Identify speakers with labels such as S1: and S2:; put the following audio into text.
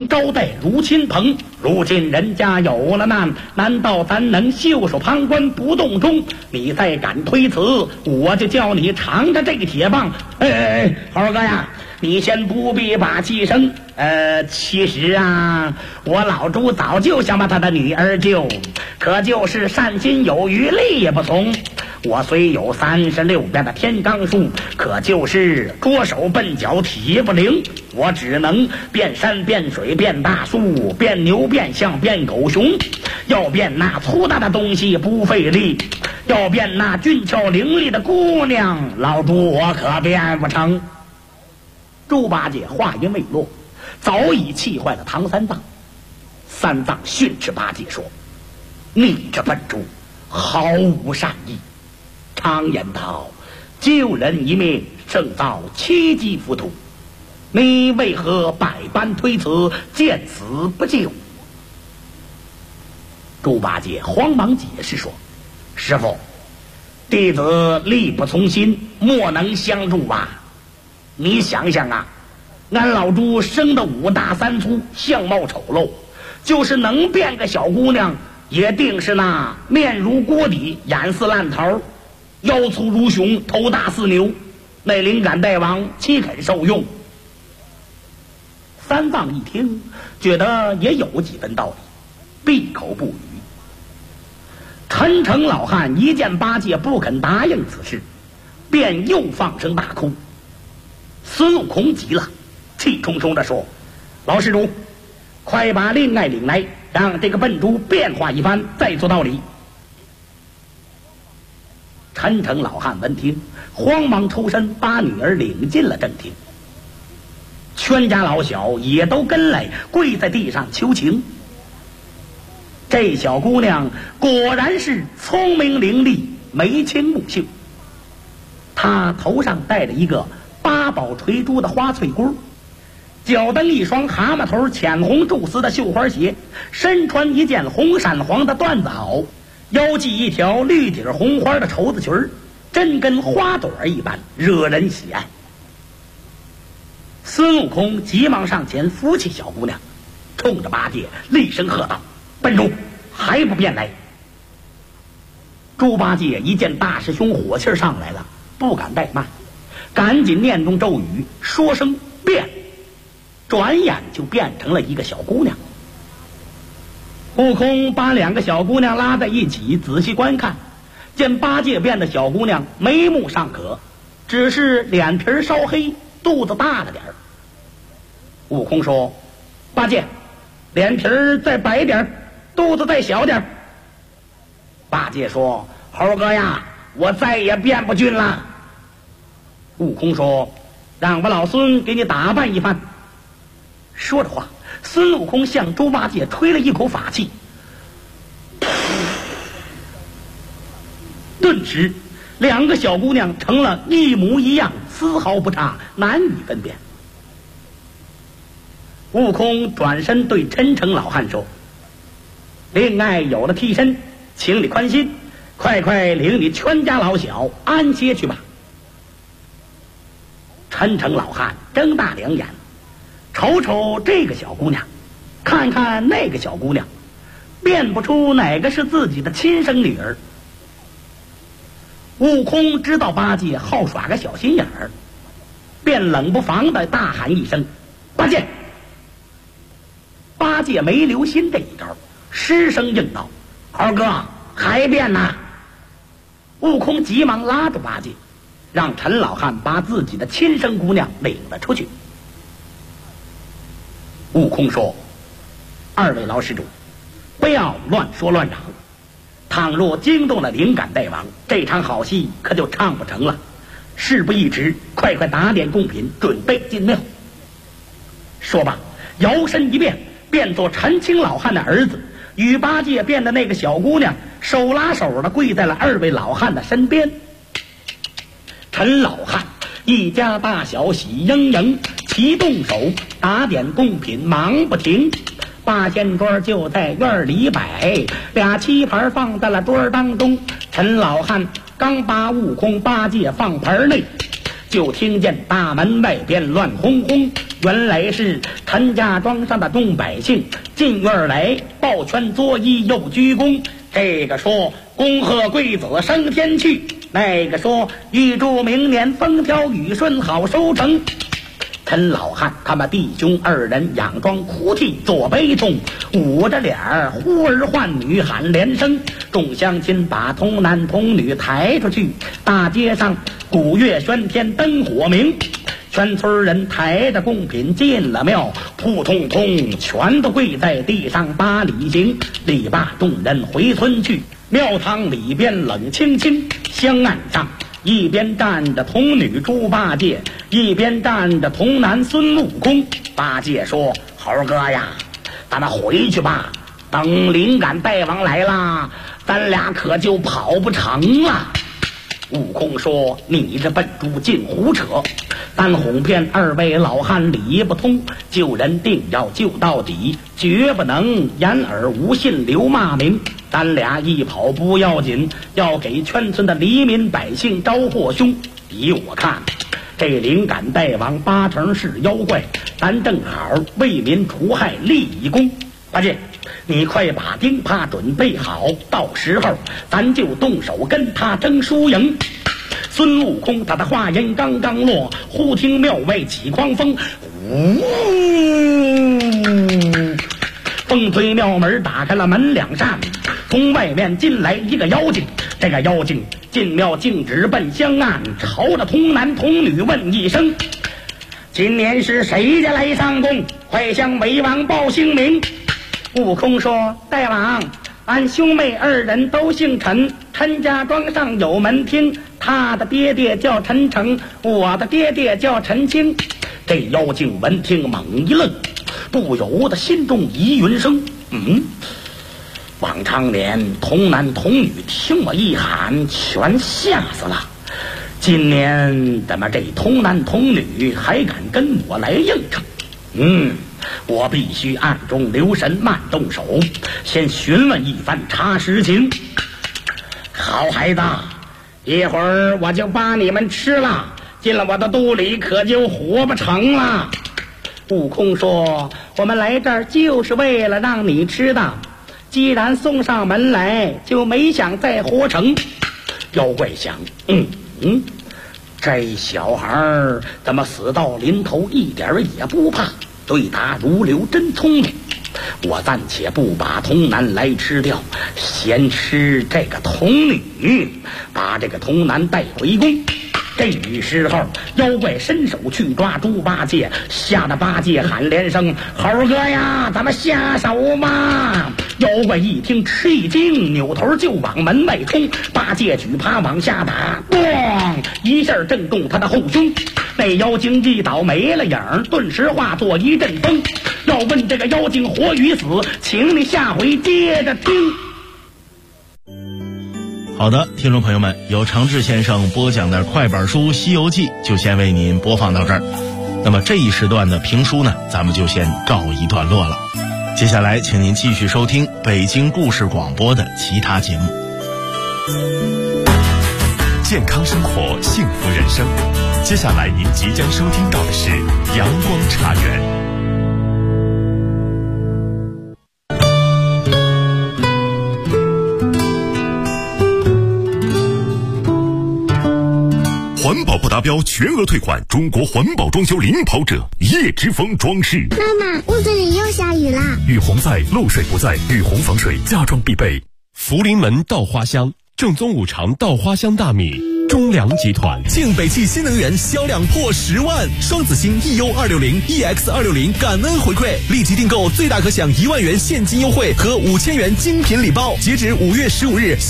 S1: 招待如亲朋。如今人家有了难，难道咱能袖手旁观不动中？你再敢推辞，我就叫你尝尝这个铁棒！猴哥呀，你先不必把气生。其实啊，我老朱早就想把他的女儿救，可就是善心有余力也不从。我虽有36变的天罡术，可就是捉手笨脚体不灵，我只能变山变水变大树，变牛变象变狗熊，要变那粗大的东西不费力，要变那俊俏伶俐的姑娘，老朱我可变不成。猪八戒话音未落，早已气坏了唐三藏。三藏训斥八戒说：你这笨猪毫无善意，常言道，救人一命胜造7级浮屠，你为何百般推辞，见死不救？猪八戒慌忙解释说：师父，弟子力不从心，莫能相助啊。你想想啊，俺老猪生的5大3粗，相貌丑陋，就是能变个小姑娘，也定是那面如锅底，眼似烂桃，腰粗如熊，头大似牛，那灵感大王岂肯受用？三藏一听，觉得也有几分道理，闭口不语。陈诚老汉一见八戒不肯答应此事，便又放声大哭。孙悟空急了，气冲冲地说：老施主，快把令爱领来，让这个笨猪变化一番，再做道理。陈诚老汉闻听，慌忙抽身把女儿领进了正厅。全家老小也都跟来，跪在地上求情。这小姑娘果然是聪明伶俐，眉清目秀。她头上戴着一个8宝垂珠的花翠箍，脚蹬一双蛤蟆头浅红蛛丝的绣花鞋，身穿一件红闪黄的缎子袄，腰系一条绿底红花的绸子裙，真跟花朵一般，惹人喜爱。孙悟空急忙上前扶起小姑娘，冲着八戒厉声喝道：笨猪，还不变来！猪八戒一见大师兄火气上来了，不敢怠慢，赶紧念动咒语，说声变，转眼就变成了一个小姑娘。悟空把2个小姑娘拉在一起，仔细观看，见八戒变的小姑娘眉目尚可，只是脸皮稍黑，肚子大了点儿。悟空说：八戒，脸皮再白点，肚子再小点。八戒说：猴哥呀，我再也变不俊了。悟空说：让我老孙给你打扮一番。说着话，孙悟空向猪八戒吹了一口法气，顿时2个小姑娘成了一模一样，丝毫不差，难以分辨。悟空转身对陈诚老汉说：令爱有了替身，请你宽心，快快领你全家老小安歇去吧。陈诚老汉睁大2眼，瞅瞅这个小姑娘，看看那个小姑娘，辨不出哪个是自己的亲生女儿。悟空知道八戒好耍个小心眼儿，便冷不防的大喊一声：八戒！八戒没留心这一招，失声应道：猴哥，还变呐！悟空急忙拉住八戒，让陈老汉把自己的亲生姑娘领了出去。悟空说：2位老施主，不要乱说乱嚷，倘若惊动了灵感大王，这场好戏可就唱不成了。事不宜迟，快快打点贡品，准备进庙。说罢，摇身一变，变作陈清老汉的儿子，与八戒变的那个小姑娘手拉手的跪在了2位老汉的身边。陈老汉一家大小喜盈盈，齐动手打点贡品，忙不停。八仙桌就在院里摆，2棋盘放在了桌当中。陈老汉刚把悟空八戒放盘内，就听见大门外边乱哄哄， 原来是陈家庄上的众百姓进院来抱拳作揖又鞠躬，这个说恭贺贵子升天去，那个说预祝明年风调雨顺好收成。陈老汉他们弟兄二人佯装哭泣做悲痛，捂着脸儿呼儿唤女喊连声。众乡亲把童男童女抬出去，大街上鼓乐喧天灯火明，全村人抬着贡品进了庙，扑通通全都跪在地上把礼行。礼罢众人回村去，庙堂里边冷清清，香案上一边站着童女猪八戒，一边站着童男孙悟空。八戒说：猴哥呀，咱们回去吧，等灵感大王来啦，咱俩可就跑不成了。悟空说：你这笨猪净胡扯，咱哄骗二位老汉理不通，救人定要救到底，绝不能掩耳无信留骂名。咱俩一跑不要紧，要给全村的黎民百姓招祸凶。依我看，这灵感大王八成是妖怪，咱正好为民除害立一功。八戒，你快把钉耙准备好，到时候咱就动手跟他争输赢。孙悟空他的话音刚刚落，忽听庙外起狂风，风推庙门打开了门两扇，从外面进来一个妖精。这个妖精进庙径直奔香案，朝着童男童女问一声：今年是谁家来上供？快向为王报姓名。悟空说：大王，俺兄妹二人都姓陈，陈家庄上有门厅，他的爹爹叫陈诚，我的爹爹叫陈清。这妖精闻听猛一愣，不由得心中疑云生：往常年童男童女听我一喊全吓死了，今年怎么这童男童女还敢跟我来应承？我必须暗中留神，慢动手，先询问一番查实情。好孩子，一会儿我就把你们吃了，进了我的肚里可就活不成了。悟空说：我们来这儿就是为了让你吃的，既然送上门来，就没想再活成。妖怪想，这小孩怎么死到临头一点也不怕，对答如流，真聪明。我暂且不把童男来吃掉，先吃这个童女，把这个童男带回宫。这时候妖怪伸手去抓猪八戒，吓得八戒喊连声：猴哥呀，咱们下手吧！妖怪一听吃一惊，扭头就往门外冲。八戒举耙往下打，咣一下正中他的后胸。那妖精一倒没了影，顿时化作一阵风。要问这个妖精活与死，请你下回接着听。
S2: 好的，听众朋友们，由长治先生播讲的快本书《西游记》就先为您播放到这儿。那么这一时段的评书呢，咱们就先告一段落了。接下来请您继续收听北京故事广播的其他节目。
S3: 健康生活，幸福人生。接下来您即将收听到的是阳光茶园。环保不达标全额退款，中国环保装修领跑者叶之峰装饰。
S4: 妈妈，屋子里又下雨啦！
S3: 雨洪在，漏水不在，雨洪防水家装必备。福临门稻花香，正宗五常稻花香大米。中粮集团
S5: 庆北汽新能源销量破10万，双子星 EU260、EX260 感恩回馈，立即订购最大可享1万元现金优惠和5000元精品礼包，截止5月15日。